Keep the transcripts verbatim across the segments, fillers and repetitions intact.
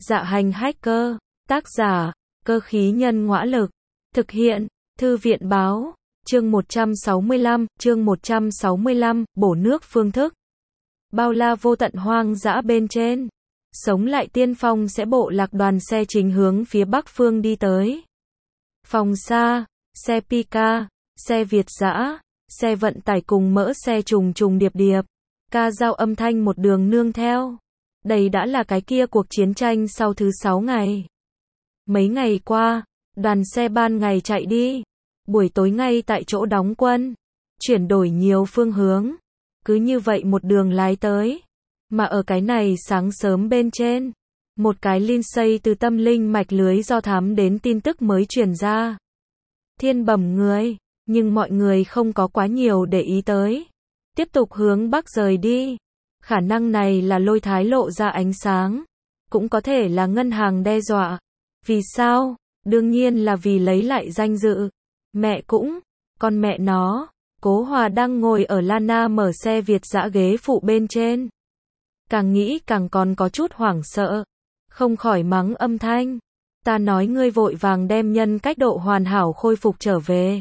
Dạ hành hacker, tác giả, cơ khí nhân ngõa lực, thực hiện, thư viện báo, chương một trăm sáu mươi lăm, chương một trăm sáu mươi lăm, bổ nước phương thức. Bao la vô tận hoang dã bên trên, sống lại tiên phong sẽ bộ lạc đoàn xe chính hướng phía bắc phương đi tới. Phòng xa, xe Pika, xe Việt dã, xe vận tải cùng mỡ xe trùng trùng điệp điệp, ca dao âm thanh một đường nương theo. Đây đã là cái kia cuộc chiến tranh sau thứ sáu ngày. Mấy ngày qua, đoàn xe ban ngày chạy đi, buổi tối ngay tại chỗ đóng quân, chuyển đổi nhiều phương hướng, cứ như vậy một đường lái tới. Mà ở cái này sáng sớm bên trên, một cái Lindsay từ tâm linh mạch lưới do thám đến tin tức mới truyền ra. Thiên bẩm người, nhưng mọi người không có quá nhiều để ý tới. Tiếp tục hướng bắc rời đi. Khả năng này là lôi thái lộ ra ánh sáng, cũng có thể là ngân hàng đe dọa. Vì sao? Đương nhiên là vì lấy lại danh dự. Mẹ cũng, con mẹ nó, Cố Hòa đang ngồi ở Lana mở xe Việt dã ghế phụ bên trên. Càng nghĩ càng còn có chút hoảng sợ, không khỏi mắng âm thanh. Ta nói ngươi vội vàng đem nhân cách độ hoàn hảo khôi phục trở về.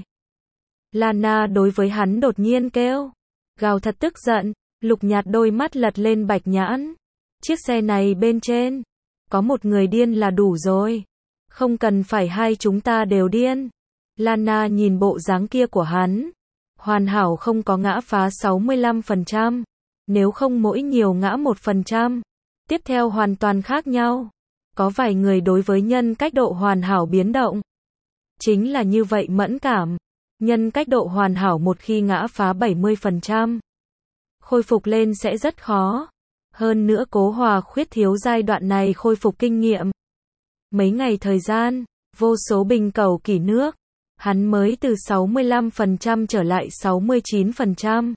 Lana đối với hắn đột nhiên kêu, gào thật tức giận. Lục nhạt đôi mắt lật lên bạch nhãn. Chiếc xe này bên trên, có một người điên là đủ rồi. Không cần phải hai chúng ta đều điên. Lana nhìn bộ dáng kia của hắn. Hoàn hảo không có ngã phá sáu mươi lăm phần trăm. Nếu không mỗi nhiều ngã một phần trăm. Tiếp theo hoàn toàn khác nhau. Có vài người đối với nhân cách độ hoàn hảo biến động. Chính là như vậy mẫn cảm. Nhân cách độ hoàn hảo một khi ngã phá bảy mươi phần trăm. Khôi phục lên sẽ rất khó. Hơn nữa Cố Hòa khuyết thiếu giai đoạn này khôi phục kinh nghiệm. Mấy ngày thời gian, vô số bình cầu kỷ nước, hắn mới từ sáu mươi lăm phần trăm trở lại sáu mươi chín phần trăm.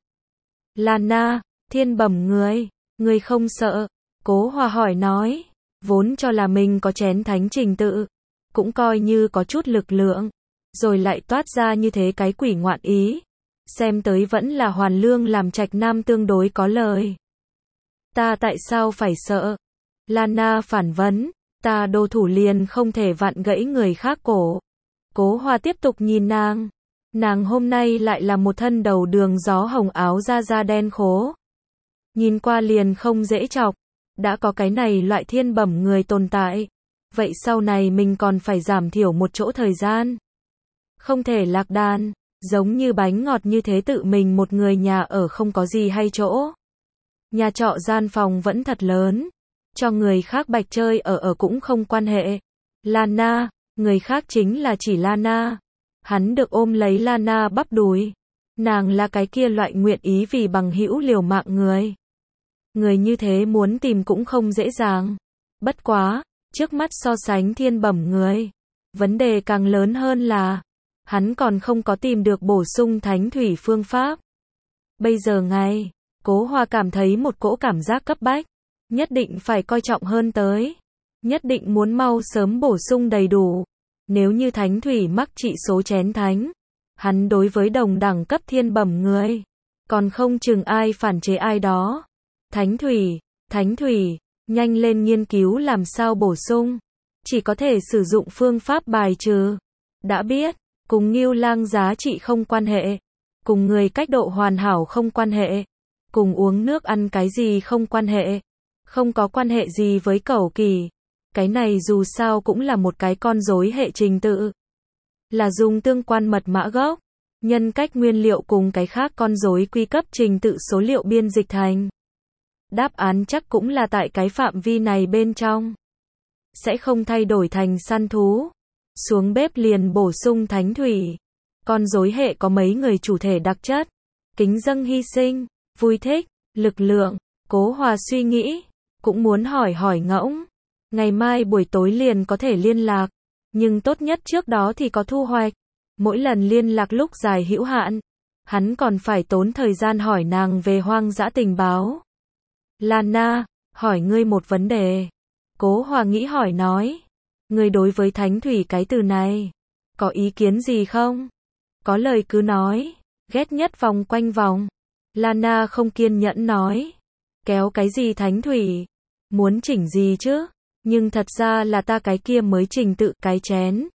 Lana, thiên bẩm người, người không sợ? Cố Hòa hỏi nói, vốn cho là mình có chén thánh trình tự, cũng coi như có chút lực lượng, rồi lại toát ra như thế cái quỷ ngoạn ý. Xem tới vẫn là Hoàn Lương làm Trạch Nam tương đối có lời. Ta tại sao phải sợ? Lana phản vấn, ta đô thủ liền không thể vặn gãy người khác cổ. Cố Hòa tiếp tục nhìn nàng. Nàng hôm nay lại là một thân đầu đường gió hồng áo da da đen khố. Nhìn qua liền không dễ chọc. Đã có cái này loại thiên bẩm người tồn tại. Vậy sau này mình còn phải giảm thiểu một chỗ thời gian. Không thể lạc đàn. Giống như bánh ngọt như thế tự mình một người nhà ở không có gì hay chỗ. Nhà trọ gian phòng vẫn thật lớn. Cho người khác bạch chơi ở ở cũng không quan hệ. Lana, người khác chính là chỉ Lana. Hắn được ôm lấy Lana bắp đùi. Nàng là cái kia loại nguyện ý vì bằng hữu liều mạng người. Người như thế muốn tìm cũng không dễ dàng. Bất quá, trước mắt so sánh thiên bẩm người. Vấn đề càng lớn hơn là hắn còn không có tìm được bổ sung thánh thủy phương pháp. Bây giờ ngay, Cố Hòa cảm thấy một cỗ cảm giác cấp bách. Nhất định phải coi trọng hơn tới. Nhất định muốn mau sớm bổ sung đầy đủ. Nếu như thánh thủy mắc trị số chén thánh, hắn đối với đồng đẳng cấp thiên bẩm người, còn không chừng ai phản chế ai đó. Thánh thủy, thánh thủy, nhanh lên nghiên cứu làm sao bổ sung. Chỉ có thể sử dụng phương pháp bài trừ. Đã biết. Cùng Ngưu Lang giá trị không quan hệ, cùng người cách độ hoàn hảo không quan hệ, cùng uống nước ăn cái gì không quan hệ, không có quan hệ gì với cẩu kỳ. Cái này dù sao cũng là một cái con rối hệ trình tự. Là dùng tương quan mật mã gốc, nhân cách nguyên liệu cùng cái khác con rối quy cấp trình tự số liệu biên dịch thành. Đáp án chắc cũng là tại cái phạm vi này bên trong. Sẽ không thay đổi thành săn thú. Xuống bếp liền bổ sung thánh thủy. Con rối hệ có mấy người chủ thể đặc chất. Kính dâng hy sinh, vui thích, lực lượng. Cố Hòa suy nghĩ, cũng muốn hỏi hỏi ngỗng. Ngày mai buổi tối liền có thể liên lạc. Nhưng tốt nhất trước đó thì có thu hoạch. Mỗi lần liên lạc lúc dài hữu hạn. Hắn còn phải tốn thời gian hỏi nàng về hoang dã tình báo. Lana, hỏi ngươi một vấn đề. Cố Hòa nghĩ hỏi nói. Người đối với thánh thủy cái từ này, có ý kiến gì không? Có lời cứ nói, ghét nhất vòng quanh vòng. Lana không kiên nhẫn nói. Kéo cái gì thánh thủy? Muốn chỉnh gì chứ? Nhưng thật ra là ta cái kia mới trình tự cái chén.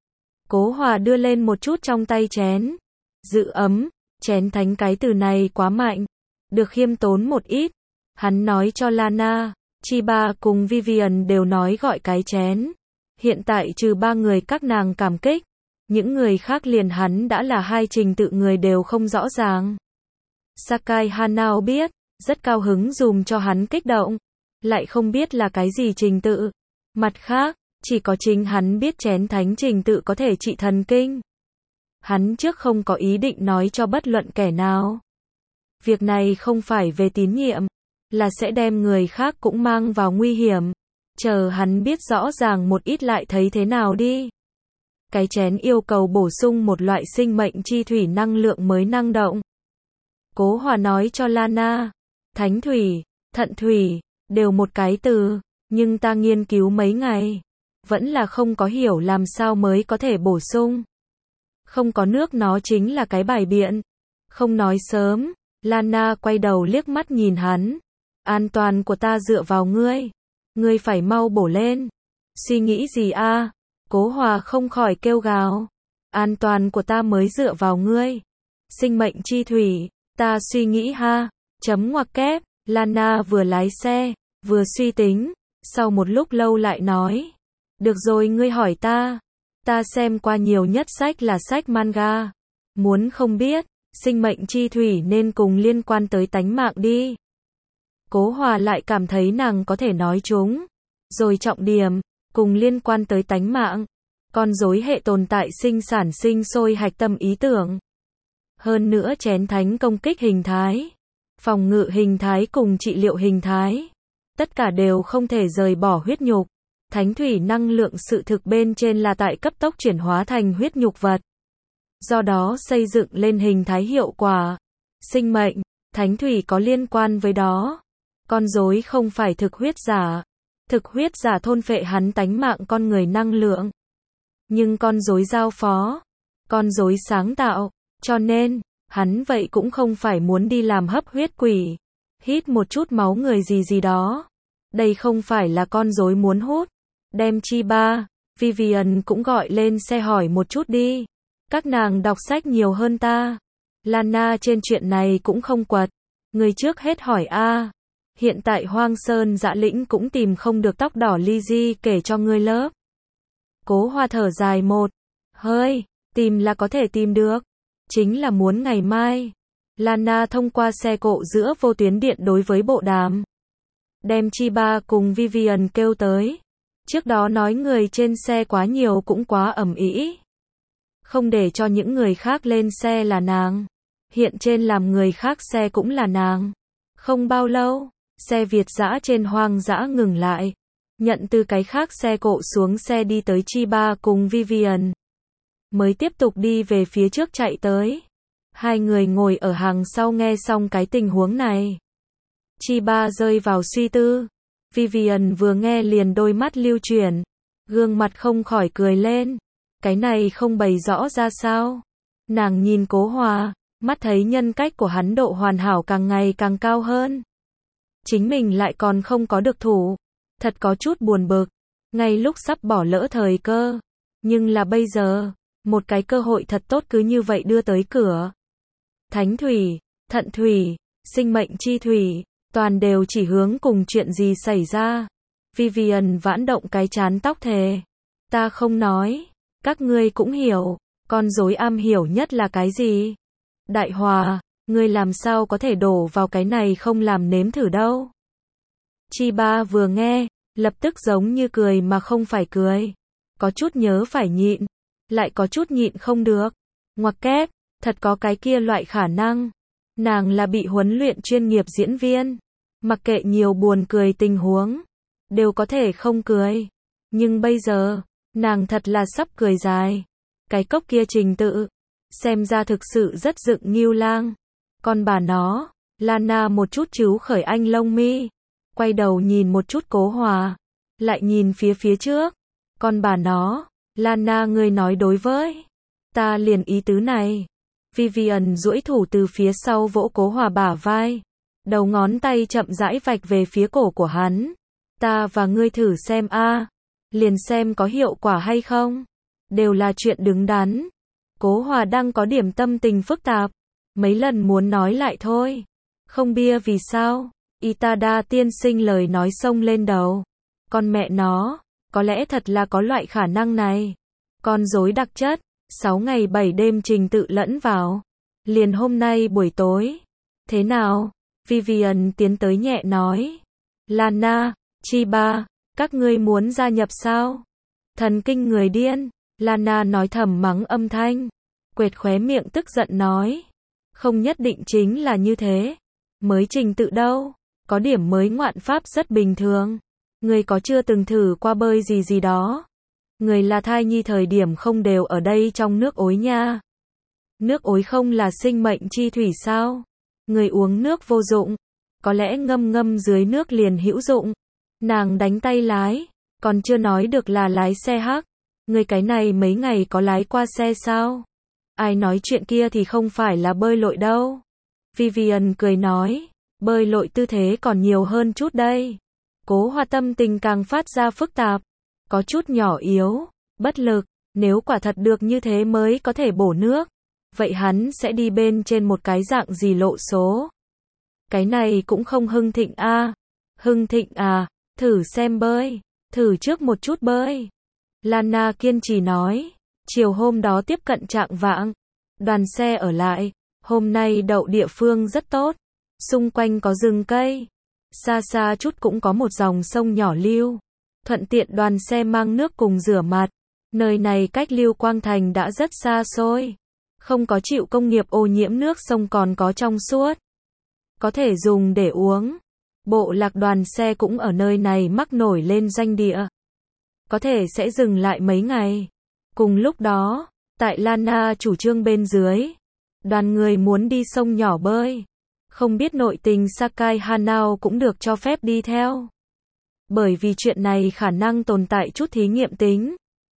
Cố Hòa đưa lên một chút trong tay chén. Giữ ấm, chén thánh cái từ này quá mạnh. Được khiêm tốn một ít. Hắn nói cho Lana, Chiba cùng Vivian đều nói gọi cái chén. Hiện tại trừ ba người các nàng cảm kích. Những người khác liền hắn đã là hai trình tự người đều không rõ ràng. Sakai Hanao biết, rất cao hứng dùm cho hắn kích động. Lại không biết là cái gì trình tự. Mặt khác, chỉ có chính hắn biết chén thánh trình tự có thể trị thần kinh. Hắn trước không có ý định nói cho bất luận kẻ nào. Việc này không phải về tín nhiệm, là sẽ đem người khác cũng mang vào nguy hiểm. Chờ hắn biết rõ ràng một ít lại thấy thế nào đi. Cái chén yêu cầu bổ sung một loại sinh mệnh chi thủy năng lượng mới năng động. Cố Hòa nói cho Lana, thánh thủy, thận thủy, đều một cái từ, nhưng ta nghiên cứu mấy ngày, vẫn là không có hiểu làm sao mới có thể bổ sung. Không có nước nó chính là cái bài biện. Không nói sớm, Lana quay đầu liếc mắt nhìn hắn. An toàn của ta dựa vào ngươi. Ngươi phải mau bổ lên. Suy nghĩ gì a? Cố Hòa không khỏi kêu gào. An toàn của ta mới dựa vào ngươi. Sinh mệnh chi thủy, ta suy nghĩ ha. Chấm ngoặc kép, Lana vừa lái xe, vừa suy tính. Sau một lúc lâu lại nói. Được rồi ngươi hỏi ta. Ta xem qua nhiều nhất sách là sách manga. Muốn không biết, sinh mệnh chi thủy nên cùng liên quan tới tánh mạng đi. Cố Hòa lại cảm thấy nàng có thể nói chúng. Rồi trọng điểm, cùng liên quan tới tánh mạng. Con rối hệ tồn tại sinh sản sinh sôi hạch tâm ý tưởng. Hơn nữa chén thánh công kích hình thái, phòng ngự hình thái cùng trị liệu hình thái. Tất cả đều không thể rời bỏ huyết nhục. Thánh thủy năng lượng sự thực bên trên là tại cấp tốc chuyển hóa thành huyết nhục vật. Do đó xây dựng lên hình thái hiệu quả. Sinh mệnh, thánh thủy có liên quan với đó. Con rối không phải thực huyết giả. Thực huyết giả thôn phệ hắn tánh mạng con người năng lượng. Nhưng con rối giao phó. Con rối sáng tạo. Cho nên, hắn vậy cũng không phải muốn đi làm hấp huyết quỷ. Hít một chút máu người gì gì đó. Đây không phải là con rối muốn hút. Đem Chiba, Vivian cũng gọi lên xe hỏi một chút đi. Các nàng đọc sách nhiều hơn ta. Lana trên chuyện này cũng không quật. Người trước hết hỏi a. Hiện tại Hoang Sơn Dã Lĩnh cũng tìm không được tóc đỏ Lizzie kể cho ngươi lớp. Cố Hòa thở dài một hơi, tìm là có thể tìm được. Chính là muốn ngày mai. Lana thông qua xe cộ giữa vô tuyến điện đối với bộ đàm. Đem Chiba cùng Vivian kêu tới. Trước đó nói người trên xe quá nhiều cũng quá ầm ĩ. Không để cho những người khác lên xe là nàng. Hiện trên làm người khác xe cũng là nàng. Không bao lâu, xe Việt dã trên hoang dã ngừng lại. Nhận từ cái khác xe cộ xuống xe đi tới Chiba cùng Vivian. Mới tiếp tục đi về phía trước chạy tới. Hai người ngồi ở hàng sau nghe xong cái tình huống này. Chiba rơi vào suy tư. Vivian vừa nghe liền đôi mắt lưu chuyển. Gương mặt không khỏi cười lên. Cái này không bày rõ ra sao. Nàng nhìn Cố Hòa, mắt thấy nhân cách của hắn độ hoàn hảo càng ngày càng cao hơn. Chính mình lại còn không có được thủ. Thật có chút buồn bực. Ngay lúc sắp bỏ lỡ thời cơ. Nhưng là bây giờ, một cái cơ hội thật tốt cứ như vậy đưa tới cửa. Thánh thủy, thận thủy, sinh mệnh chi thủy, toàn đều chỉ hướng cùng chuyện gì xảy ra. Vivian vãn động cái chán tóc thề. Ta không nói. Các ngươi cũng hiểu. Con rối am hiểu nhất là cái gì? Đại Hòa, ngươi làm sao có thể đổ vào cái này không làm nếm thử đâu. Chiba vừa nghe, lập tức giống như cười mà không phải cười. Có chút nhớ phải nhịn, lại có chút nhịn không được. Ngoặc kép, thật có cái kia loại khả năng. Nàng là bị huấn luyện chuyên nghiệp diễn viên. Mặc kệ nhiều buồn cười tình huống, đều có thể không cười. Nhưng bây giờ, nàng thật là sắp cười dài. Cái cốc kia trình tự, xem ra thực sự rất dựng nghiêu lang. Con bà nó, Lana một chút chú khởi anh lông mi. Quay đầu nhìn một chút Cố Hòa. Lại nhìn phía phía trước. Con bà nó, Lana ngươi nói đối với ta liền ý tứ này. Vivian duỗi thủ từ phía sau vỗ Cố Hòa bả vai. Đầu ngón tay chậm rãi vạch về phía cổ của hắn. Ta và ngươi thử xem a, liền xem có hiệu quả hay không. Đều là chuyện đứng đắn. Cố Hòa đang có điểm tâm tình phức tạp, mấy lần muốn nói lại thôi. Không bia vì sao? Itada tiên sinh lời nói xông lên đầu. Con mẹ nó, có lẽ thật là có loại khả năng này. Con rối đặc chất, sáu ngày bảy đêm trình tự lẫn vào. Liền hôm nay buổi tối. Thế nào? Vivian tiến tới nhẹ nói. Lana, Chiba, các ngươi muốn gia nhập sao? Thần kinh người điên. Lana nói thầm mắng âm thanh. Quệt khóe miệng tức giận nói. Không nhất định chính là như thế. Mới trình tự đâu. Có điểm mới ngoạn pháp rất bình thường. Người có chưa từng thử qua bơi gì gì đó. Người là thai nhi thời điểm không đều ở đây trong nước ối nha. Nước ối không là sinh mệnh chi thủy sao? Người uống nước vô dụng. Có lẽ ngâm ngâm dưới nước liền hữu dụng. Nàng đánh tay lái. Còn chưa nói được là lái xe hắc. Người cái này mấy ngày có lái qua xe sao? Ai nói chuyện kia thì không phải là bơi lội đâu. Vivian cười nói. Bơi lội tư thế còn nhiều hơn chút đây. Cố Hòa tâm tình càng phát ra phức tạp. Có chút nhỏ yếu, bất lực. Nếu quả thật được như thế mới có thể bổ nước. Vậy hắn sẽ đi bên trên một cái dạng gì lộ số? Cái này cũng không hưng thịnh a. À. Hưng thịnh à, thử xem bơi. Thử trước một chút bơi. Lana kiên trì nói. Chiều hôm đó tiếp cận trạng vạng. Đoàn xe ở lại. Hôm nay đậu địa phương rất tốt. Xung quanh có rừng cây. Xa xa chút cũng có một dòng sông nhỏ lưu. Thuận tiện đoàn xe mang nước cùng rửa mặt. Nơi này cách Lưu Quang Thành đã rất xa xôi. Không có chịu công nghiệp ô nhiễm, nước sông còn có trong suốt. Có thể dùng để uống. Bộ lạc đoàn xe cũng ở nơi này mắc nổi lên danh địa. Có thể sẽ dừng lại mấy ngày. Cùng lúc đó, tại Lana chủ trương bên dưới, đoàn người muốn đi sông nhỏ bơi. Không biết nội tình Sakai Hanao cũng được cho phép đi theo. Bởi vì chuyện này khả năng tồn tại chút thí nghiệm tính.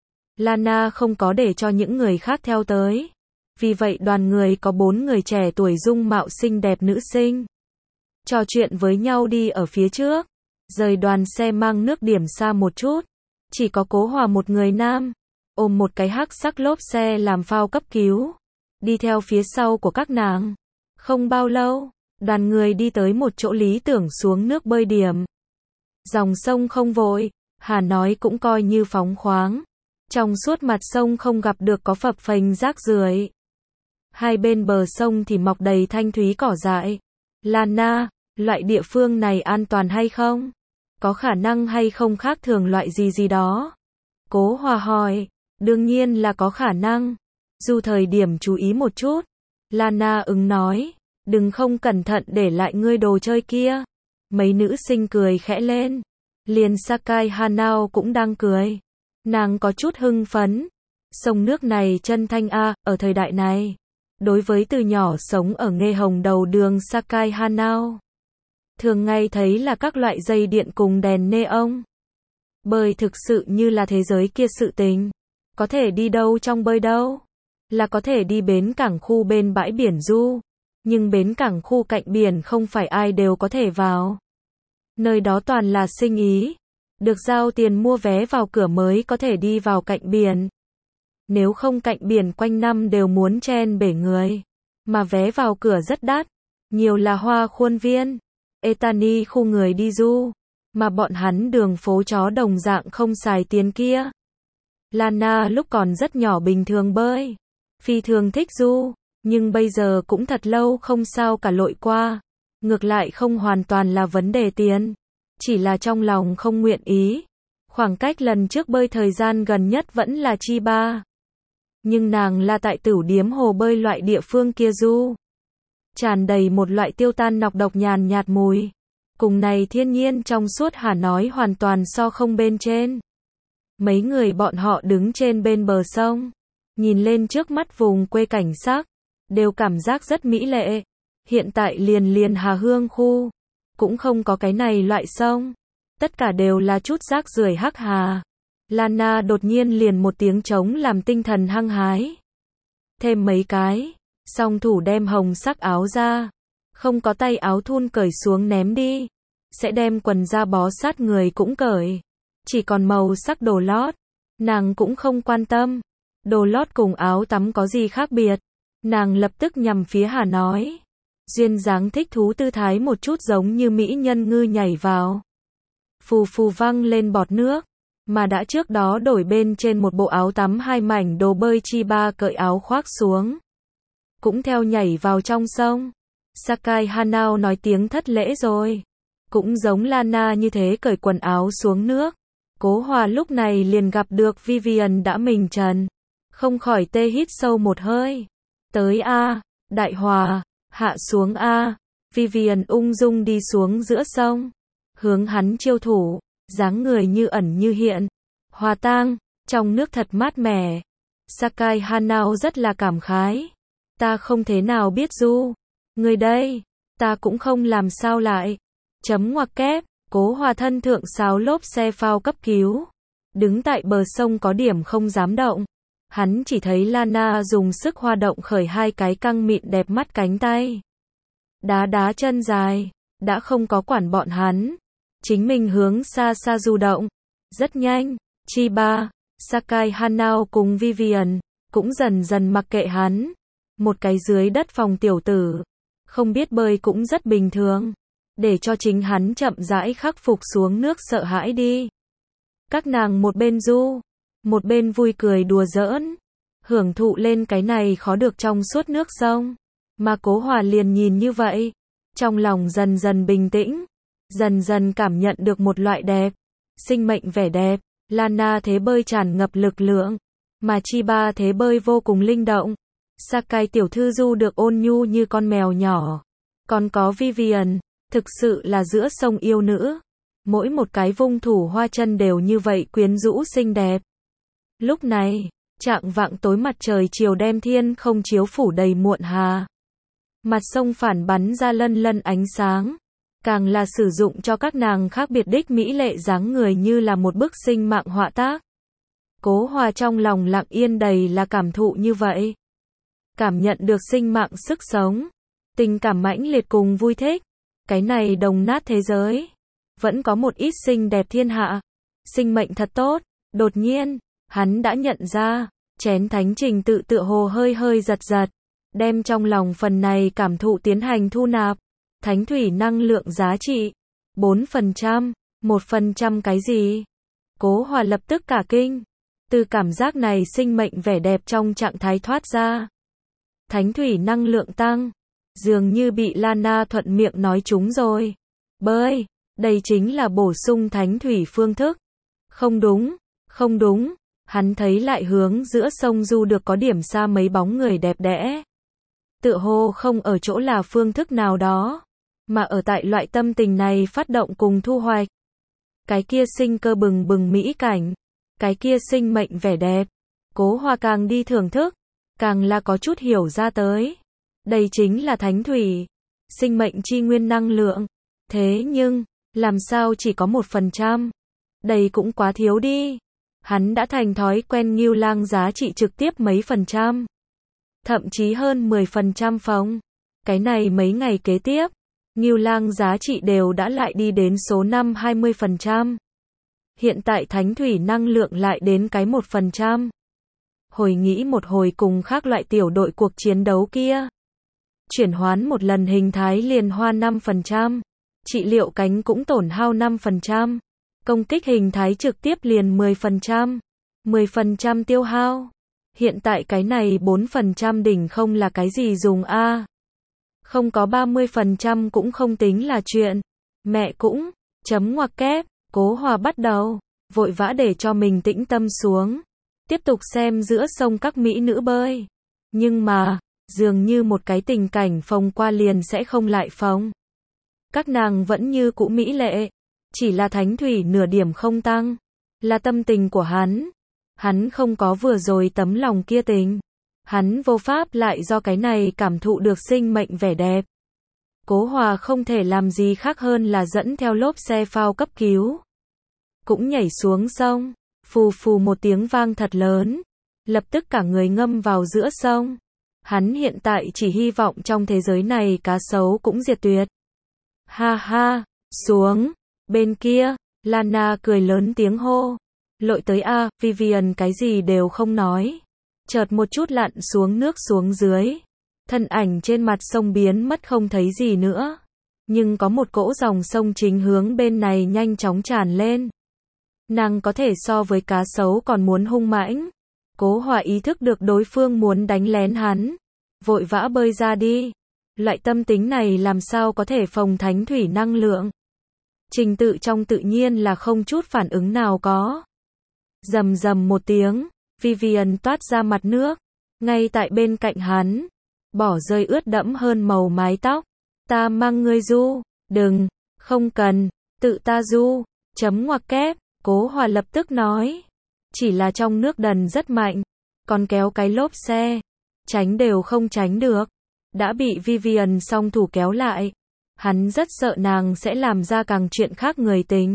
Lana không có để cho những người khác theo tới. Vì vậy đoàn người có bốn người trẻ tuổi dung mạo xinh đẹp nữ sinh. Trò chuyện với nhau đi ở phía trước. Rời đoàn xe mang nước điểm xa một chút. Chỉ có Cố Hòa một người nam. Ôm một cái hắc sắc lốp xe làm phao cấp cứu. Đi theo phía sau của các nàng. Không bao lâu, đoàn người đi tới một chỗ lý tưởng xuống nước bơi điểm. Dòng sông không vội, Hà nói cũng coi như phóng khoáng. Trong suốt mặt sông không gặp được có phập phềnh rác rưởi. Hai bên bờ sông thì mọc đầy thanh thúy cỏ dại. Lana, loại địa phương này an toàn hay không? Có khả năng hay không khác thường loại gì gì đó? Cố Hòa hỏi. Đương nhiên là có khả năng. Dù thời điểm chú ý một chút. Lana ứng nói. Đừng không cẩn thận để lại ngươi đồ chơi kia. Mấy nữ sinh cười khẽ lên. Liền Sakai Hanao cũng đang cười. Nàng có chút hưng phấn. Sông nước này chân thanh a, ở thời đại này. Đối với từ nhỏ sống ở Nghê Hồng đầu đường Sakai Hanao. Thường ngày thấy là các loại dây điện cùng đèn neon. Bơi thực sự như là thế giới kia sự tình. Có thể đi đâu trong bơi đâu. Là có thể đi bến cảng khu bên bãi biển du. Nhưng bến cảng khu cạnh biển không phải ai đều có thể vào. Nơi đó toàn là sinh ý. Được giao tiền mua vé vào cửa mới có thể đi vào cạnh biển. Nếu không cạnh biển quanh năm đều muốn chen bể người. Mà vé vào cửa rất đắt. Nhiều là Hoa Khuôn Viên, Etani khu người đi du. Mà bọn hắn đường phố chó đồng dạng không xài tiền kia. Lana lúc còn rất nhỏ bình thường bơi. Phi thường thích du. Nhưng bây giờ cũng thật lâu không sao cả lội qua. Ngược lại không hoàn toàn là vấn đề tiền. Chỉ là trong lòng không nguyện ý. Khoảng cách lần trước bơi thời gian gần nhất vẫn là Chiba. Nhưng nàng là tại Tửu Điếm hồ bơi loại địa phương kia du. Tràn đầy một loại tiêu tan nọc độc nhàn nhạt mùi. Cùng này thiên nhiên trong suốt Hà nói hoàn toàn so không bên trên. Mấy người bọn họ đứng trên bên bờ sông. Nhìn lên trước mắt vùng quê cảnh sắc. Đều cảm giác rất mỹ lệ. Hiện tại liền liền Hà Hương khu. Cũng không có cái này loại sông. Tất cả đều là chút rác rưởi hắc hà. Lana đột nhiên liền một tiếng trống làm tinh thần hăng hái. Thêm mấy cái. Song thủ đem hồng sắc áo ra. Không có tay áo thun cởi xuống ném đi. sẽ đem quần da bó sát người cũng cởi. Chỉ còn màu sắc đồ lót, nàng cũng không quan tâm. Đồ lót cùng áo tắm có gì khác biệt? Nàng lập tức nhằm phía Hà nói. Duyên dáng thích thú tư thái một chút giống như mỹ nhân ngư nhảy vào. Phù phù văng lên bọt nước, mà đã trước đó đổi bên trên một bộ áo tắm hai mảnh đồ bơi. Chiba cởi áo khoác xuống, cũng theo nhảy vào trong sông. Sakai Hanao nói tiếng thất lễ rồi. Cũng giống Lana như thế cởi quần áo xuống nước. Cố Hòa lúc này liền gặp được Vivian đã mình trần. Không khỏi tê hít sâu một hơi. Tới a, Đại Hòa, hạ xuống a. Vivian ung dung đi xuống giữa sông, hướng hắn chiêu thủ, dáng người như ẩn như hiện. Hòa tang, trong nước thật mát mẻ. Sakai Hanao rất là cảm khái. Ta không thế nào biết du. Người đây, ta cũng không làm sao lại. Chấm ngoặc kép, Cố Hòa thân thượng sáo lốp xe phao cấp cứu. Đứng tại bờ sông có điểm không dám động. Hắn chỉ thấy Lana dùng sức hoa động khởi hai cái căng mịn đẹp mắt cánh tay. Đá đá chân dài, đã không có quản bọn hắn. Chính mình hướng xa xa du động. Rất nhanh, Chiba, Sakai Hanao cùng Vivian, cũng dần dần mặc kệ hắn. Một cái dưới đất phòng tiểu tử, không biết bơi cũng rất bình thường. Để cho chính hắn chậm rãi khắc phục xuống nước sợ hãi đi. Các nàng một bên du, một bên vui cười đùa giỡn, hưởng thụ lên cái này khó được trong suốt nước sông. Mà Cố Hòa liền nhìn như vậy, trong lòng dần dần bình tĩnh, dần dần cảm nhận được một loại đẹp, sinh mệnh vẻ đẹp. Lana thế bơi tràn ngập lực lượng, mà Chiba thế bơi vô cùng linh động. Sakai tiểu thư du được ôn nhu như con mèo nhỏ. Còn có Vivian, thực sự là giữa sông yêu nữ. Mỗi một cái vung thủ hoa chân đều như vậy quyến rũ xinh đẹp. Lúc này, trạng vạng tối mặt trời chiều đem thiên không chiếu phủ đầy muộn hà. Mặt sông phản bắn ra lân lân ánh sáng, càng là sử dụng cho các nàng khác biệt đích mỹ lệ dáng người như là một bức sinh mạng họa tác. Cố Hòa trong lòng lặng yên đầy là cảm thụ như vậy. Cảm nhận được sinh mạng sức sống, tình cảm mãnh liệt cùng vui thích. Cái này đồng nát thế giới, vẫn có một ít xinh đẹp thiên hạ, sinh mệnh thật tốt. Đột nhiên, hắn đã nhận ra, chén thánh trình tự tựa hồ hơi hơi giật giật, đem trong lòng phần này cảm thụ tiến hành thu nạp. Thánh thủy năng lượng giá trị bốn phần trăm, một phần trăm cái gì? Cố Hòa lập tức cả kinh, từ cảm giác này sinh mệnh vẻ đẹp trong trạng thái thoát ra. Thánh thủy năng lượng tăng, dường như bị Lana thuận miệng nói trúng rồi. Bơi, đây chính là bổ sung thánh thủy phương thức. Không đúng, không đúng, hắn thấy lại hướng giữa sông du được có điểm xa mấy bóng người đẹp đẽ. Tựa hồ không ở chỗ là phương thức nào đó, mà ở tại loại tâm tình này phát động cùng thu hoạch. Cái kia sinh cơ bừng bừng mỹ cảnh, cái kia sinh mệnh vẻ đẹp. Cố Hòa càng đi thưởng thức, càng là có chút hiểu ra tới. Đây chính là thánh thủy, sinh mệnh chi nguyên năng lượng. Thế nhưng, làm sao chỉ có một phần trăm? Đây cũng quá thiếu đi. Hắn đã thành thói quen Ngưu Lang giá trị trực tiếp mấy phần trăm, thậm chí hơn mười phần trăm phòng. Cái này mấy ngày kế tiếp, Ngưu Lang giá trị đều đã lại đi đến số năm hai mươi phần trăm. Hiện tại thánh thủy năng lượng lại đến cái một phần trăm. Hồi nghĩ một hồi cùng khác loại tiểu đội cuộc chiến đấu kia. Chuyển hoán một lần hình thái liền hoa năm phần trăm. Trị liệu cánh cũng tổn hao năm phần trăm. Công kích hình thái trực tiếp liền mười phần trăm. mười phần trăm tiêu hao. Hiện tại cái này bốn phần trăm đỉnh không là cái gì dùng a. Không có ba mươi phần trăm cũng không tính là chuyện. Mẹ cũng, chấm ngoặc kép, Cố Hòa bắt đầu, vội vã để cho mình tĩnh tâm xuống. Tiếp tục xem giữa sông các mỹ nữ bơi. Nhưng mà, dường như một cái tình cảnh phồng qua liền sẽ không lại phồng. Các nàng vẫn như cũ mỹ lệ. Chỉ là thánh thủy nửa điểm không tăng. Là tâm tình của hắn. Hắn không có vừa rồi tấm lòng kia tình. Hắn vô pháp lại do cái này cảm thụ được sinh mệnh vẻ đẹp. Cố Hòa không thể làm gì khác hơn là dẫn theo lốp xe phao cấp cứu. Cũng nhảy xuống sông. Phù phù một tiếng vang thật lớn. Lập tức cả người ngâm vào giữa sông. Hắn hiện tại chỉ hy vọng trong thế giới này cá sấu cũng diệt tuyệt. Ha ha, Xuống, bên kia, Lana cười lớn tiếng hô. Lội tới a, Vivian cái gì đều không nói. Chợt một chút lặn xuống nước xuống dưới. Thân ảnh trên mặt sông biến mất không thấy gì nữa. Nhưng có một cỗ dòng sông chính hướng bên này nhanh chóng tràn lên. Nàng có thể so với cá sấu còn muốn hung mãnh. Cố Hòa ý thức được đối phương muốn đánh lén hắn. Vội vã bơi ra đi. Loại tâm tính này làm sao có thể phòng thánh thủy năng lượng. Trình tự trong tự nhiên là không chút phản ứng nào có. Rầm rầm một tiếng, Vivian toát ra mặt nước. Ngay tại bên cạnh hắn. Bỏ rơi ướt đẫm hơn màu mái tóc. Ta mang ngươi du. Đừng, không cần, tự ta du. Chấm ngoặc kép, Cố Hòa lập tức nói. Chỉ là trong nước đần rất mạnh. Còn kéo cái lốp xe. Tránh đều không tránh được. Đã bị Vivian song thủ kéo lại. Hắn rất sợ nàng sẽ làm ra càng chuyện khác người tình.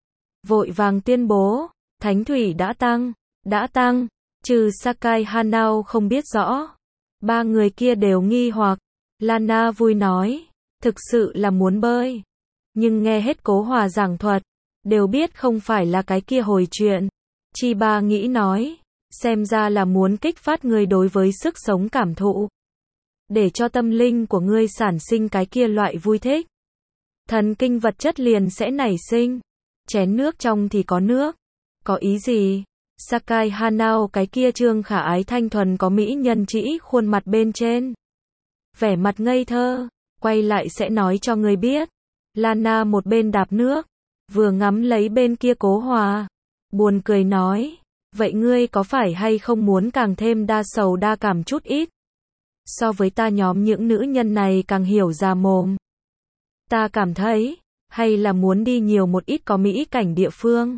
Vội vàng tuyên bố. Thánh thủy đã tăng. Đã tăng. Trừ Sakai Hanao không biết rõ. Ba người kia đều nghi hoặc. Lana vui nói. Thực sự là muốn bơi. Nhưng nghe hết Cố Hòa giảng thuật. Đều biết không phải là cái kia hồi chuyện. Chiba nghĩ nói. Xem ra là muốn kích phát người đối với sức sống cảm thụ. Để cho tâm linh của ngươi sản sinh cái kia loại vui thích. Thần kinh vật chất liền sẽ nảy sinh. Chén nước trong thì có nước. Có ý gì? Sakai Hanao cái kia trương khả ái thanh thuần có mỹ nhân trĩ khuôn mặt bên trên. Vẻ mặt ngây thơ. Quay lại sẽ nói cho ngươi biết. Lana một bên đạp nước. Vừa ngắm lấy bên kia Cố Hòa. Buồn cười nói. Vậy ngươi có phải hay không muốn càng thêm đa sầu đa cảm chút ít? So với ta nhóm những nữ nhân này càng hiểu ra mồm. Ta cảm thấy, hay là muốn đi nhiều một ít có mỹ cảnh địa phương.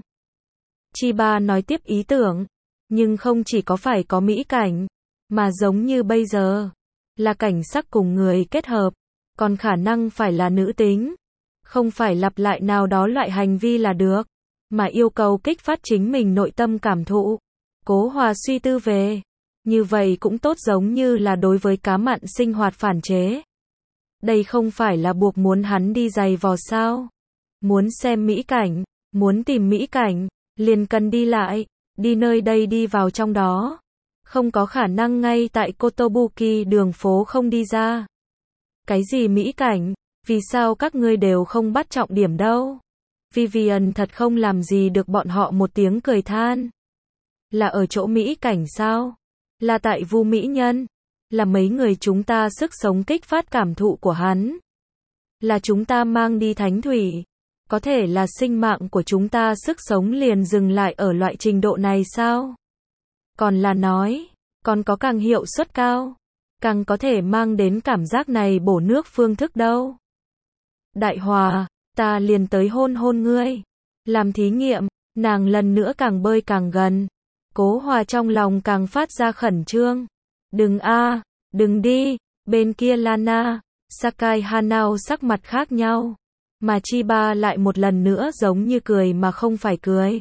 Chiba nói tiếp ý tưởng, nhưng không chỉ có phải có mỹ cảnh, mà giống như bây giờ, là cảnh sắc cùng người kết hợp, còn khả năng phải là nữ tính. Không phải lặp lại nào đó loại hành vi là được, mà yêu cầu kích phát chính mình nội tâm cảm thụ. Cố Hòa suy tư về. Như vậy cũng tốt giống như là đối với cá mặn sinh hoạt phản chế. Đây không phải là buộc muốn hắn đi giày vò sao. Muốn xem mỹ cảnh, muốn tìm mỹ cảnh, liền cần đi lại, đi nơi đây đi vào trong đó. Không có khả năng ngay tại Kotobuki đường phố không đi ra. Cái gì mỹ cảnh, vì sao các ngươi đều không bắt trọng điểm đâu. Vivian thật không làm gì được bọn họ một tiếng cười than. Là ở chỗ mỹ cảnh sao? Là tại Vu mỹ nhân? Là mấy người chúng ta sức sống kích phát cảm thụ của hắn? Là chúng ta mang đi thánh thủy? Có thể là sinh mạng của chúng ta sức sống liền dừng lại ở loại trình độ này sao? Còn là nói, còn có càng hiệu suất cao, càng có thể mang đến cảm giác này bổ nước phương thức đâu. Đại Hòa, ta liền tới hôn hôn ngươi. Làm thí nghiệm, nàng lần nữa càng bơi càng gần. Cố Hòa trong lòng càng phát ra khẩn trương. Đừng a, đừng đi, bên kia Lana, Sakai Hanao sắc mặt khác nhau. Mà Chiba lại một lần nữa giống như cười mà không phải cười.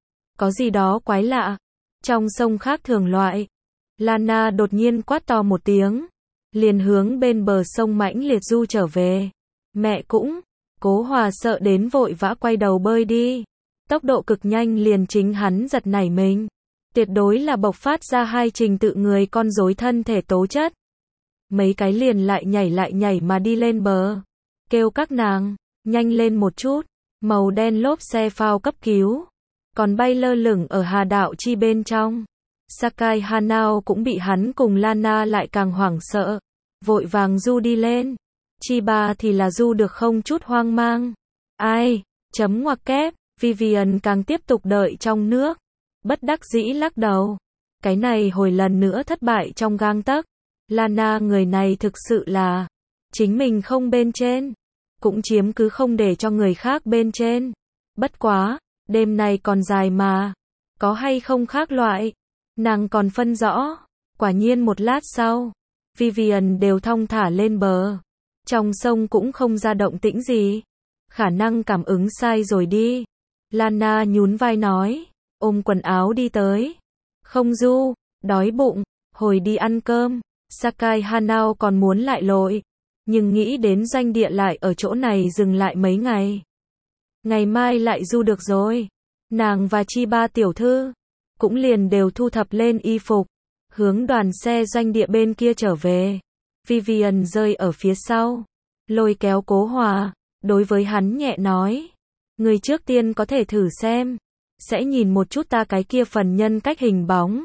Có gì đó quái lạ. Trong sông khác thường loại. Lana đột nhiên quát to một tiếng. Liền hướng bên bờ sông mãnh liệt du trở về. Mẹ cũng, Cố Hòa sợ đến vội vã quay đầu bơi đi. Tốc độ cực nhanh liền chính hắn giật nảy mình. Tuyệt đối là bộc phát ra hai trình tự người con rối thân thể tố chất. Mấy cái liền lại nhảy lại nhảy mà đi lên bờ. Kêu các nàng, nhanh lên một chút. Màu đen lốp xe phao cấp cứu. Còn bay lơ lửng ở Hà Đạo Chi bên trong. Sakai Hanao cũng bị hắn cùng Lana lại càng hoảng sợ. Vội vàng du đi lên. Chiba thì là du được không chút hoang mang. Ai, chấm ngoặc kép, Vivian càng tiếp tục đợi trong nước. Bất đắc dĩ lắc đầu. Cái này hồi lần nữa thất bại trong gang tấc. Lana người này thực sự là chính mình không bên trên, cũng chiếm cứ không để cho người khác bên trên. Bất quá, đêm này còn dài mà, có hay không khác loại, nàng còn phân rõ. Quả nhiên một lát sau, Vivian đều thong thả lên bờ. Trong sông cũng không ra động tĩnh gì. Khả năng cảm ứng sai rồi đi. Lana nhún vai nói, ôm quần áo đi tới. Không du, đói bụng, hồi đi ăn cơm. Sakai Hanao còn muốn lại lội, nhưng nghĩ đến doanh địa lại ở chỗ này dừng lại mấy ngày. ngày mai lại du được rồi. Nàng và Chi Ba tiểu thư cũng liền đều thu thập lên y phục, hướng đoàn xe doanh địa bên kia trở về. Vivian rơi ở phía sau, lôi kéo Cố Hòa, đối với hắn nhẹ nói, người trước tiên có thể thử xem, sẽ nhìn một chút ta cái kia phần nhân cách hình bóng.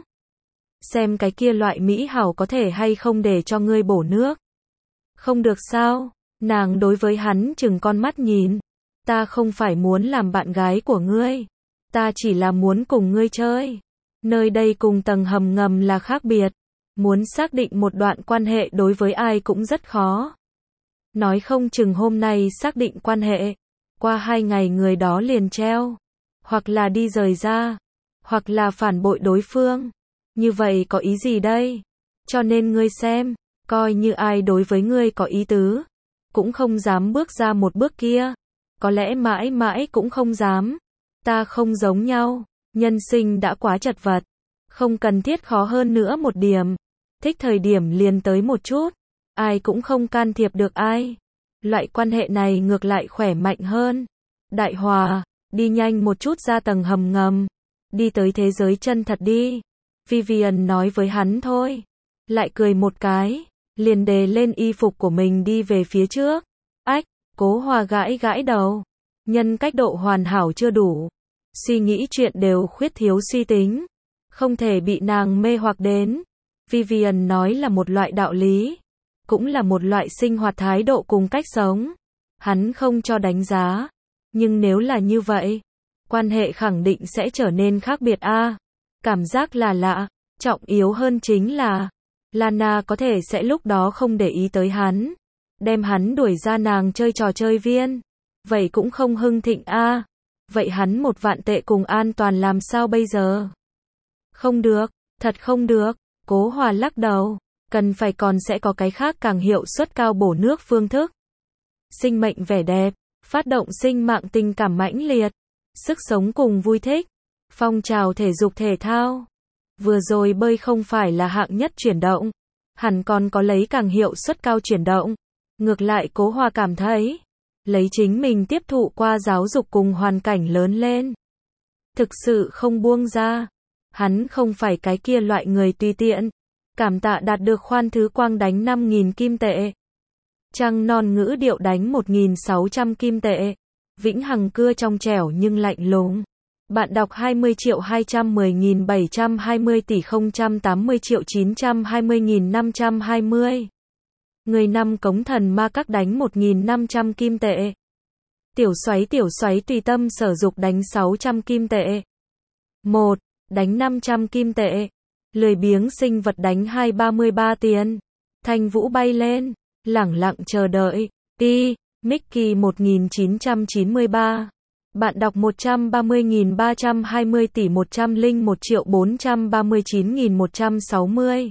Xem cái kia loại mỹ hảo có thể hay không để cho ngươi bổ nước. Không được sao? Nàng đối với hắn chừng con mắt nhìn. Ta không phải muốn làm bạn gái của ngươi. Ta chỉ là muốn cùng ngươi chơi. Nơi đây cùng tầng hầm ngầm là khác biệt. Muốn xác định một đoạn quan hệ đối với ai cũng rất khó. Nói không chừng hôm nay xác định quan hệ. Qua hai ngày người đó liền treo. Hoặc là đi rời ra. Hoặc là phản bội đối phương. Như vậy có ý gì đây? Cho nên ngươi xem, coi như ai đối với ngươi có ý tứ, cũng không dám bước ra một bước kia. Có lẽ mãi mãi cũng không dám. Ta không giống nhau, nhân sinh đã quá chật vật, không cần thiết khó hơn nữa một điểm. Thích thời điểm liền tới một chút, ai cũng không can thiệp được ai. Loại quan hệ này ngược lại khỏe mạnh hơn. Đại Hòa, đi nhanh một chút ra tầng hầm ngầm, đi tới thế giới chân thật đi. Vivian nói với hắn thôi, lại cười một cái, liền đề lên y phục của mình đi về phía trước. Ách, Cố Hòa gãi gãi đầu, nhân cách độ hoàn hảo chưa đủ, suy nghĩ chuyện đều khuyết thiếu suy tính, không thể bị nàng mê hoặc đến. Vivian nói là một loại đạo lý, cũng là một loại sinh hoạt thái độ cùng cách sống. Hắn không cho đánh giá, nhưng nếu là như vậy, quan hệ khẳng định sẽ trở nên khác biệt a. À, cảm giác là lạ, trọng yếu hơn chính là Lana có thể sẽ lúc đó không để ý tới hắn, đem hắn đuổi ra nàng chơi trò chơi viên. Vậy cũng không hưng thịnh a. À, vậy hắn một vạn tệ cùng an toàn làm sao bây giờ? Không được, thật không được. Cố Hòa lắc đầu, cần phải còn sẽ có cái khác càng hiệu suất cao bổ nước phương thức. Sinh mệnh vẻ đẹp, phát động sinh mạng tình cảm mãnh liệt, sức sống cùng vui thích, phong trào thể dục thể thao. Vừa rồi bơi không phải là hạng nhất chuyển động, hẳn còn có lấy càng hiệu suất cao chuyển động. Ngược lại Cố Hòa cảm thấy, lấy chính mình tiếp thụ qua giáo dục cùng hoàn cảnh lớn lên, thực sự không buông ra. Hắn không phải cái kia loại người tùy tiện. Cảm tạ đạt được khoan thứ quang đánh năm nghìn kim tệ. Trăng non ngữ điệu đánh một nghìn sáu trăm kim tệ. Vĩnh Hằng cưa trong trẻo nhưng lạnh lùng. Bạn đọc hai mươi triệu hai trăm mười nghìn bảy trăm hai mươi tỷ không trăm tám mươi triệu chín trăm hai mươi nghìn năm trăm hai mươi. Người năm cống thần ma các đánh một nghìn năm trăm kim tệ. Tiểu xoáy tiểu xoáy tùy tâm sở dục đánh sáu trăm kim tệ. một. Đánh năm trăm kim tệ. Lười biếng sinh vật đánh hai trăm ba mươi ba tiền. Thanh Vũ bay lên, lẳng lặng chờ đợi. Ti, Mickey một nghìn chín trăm chín mươi ba. Bạn đọc một trăm ba mươi nghìn ba trăm hai mươi tỷ một trăm lẻ một triệu bốn trăm ba mươi chín nghìn một trăm sáu mươi.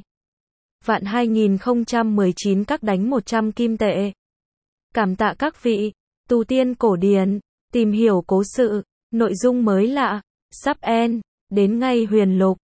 Vạn hai nghìn không trăm mười chín các đánh một trăm kim tệ. Cảm tạ các vị. Tu tiên cổ điển, tìm hiểu cố sự, nội dung mới lạ, sắp end, đến ngay huyền lục.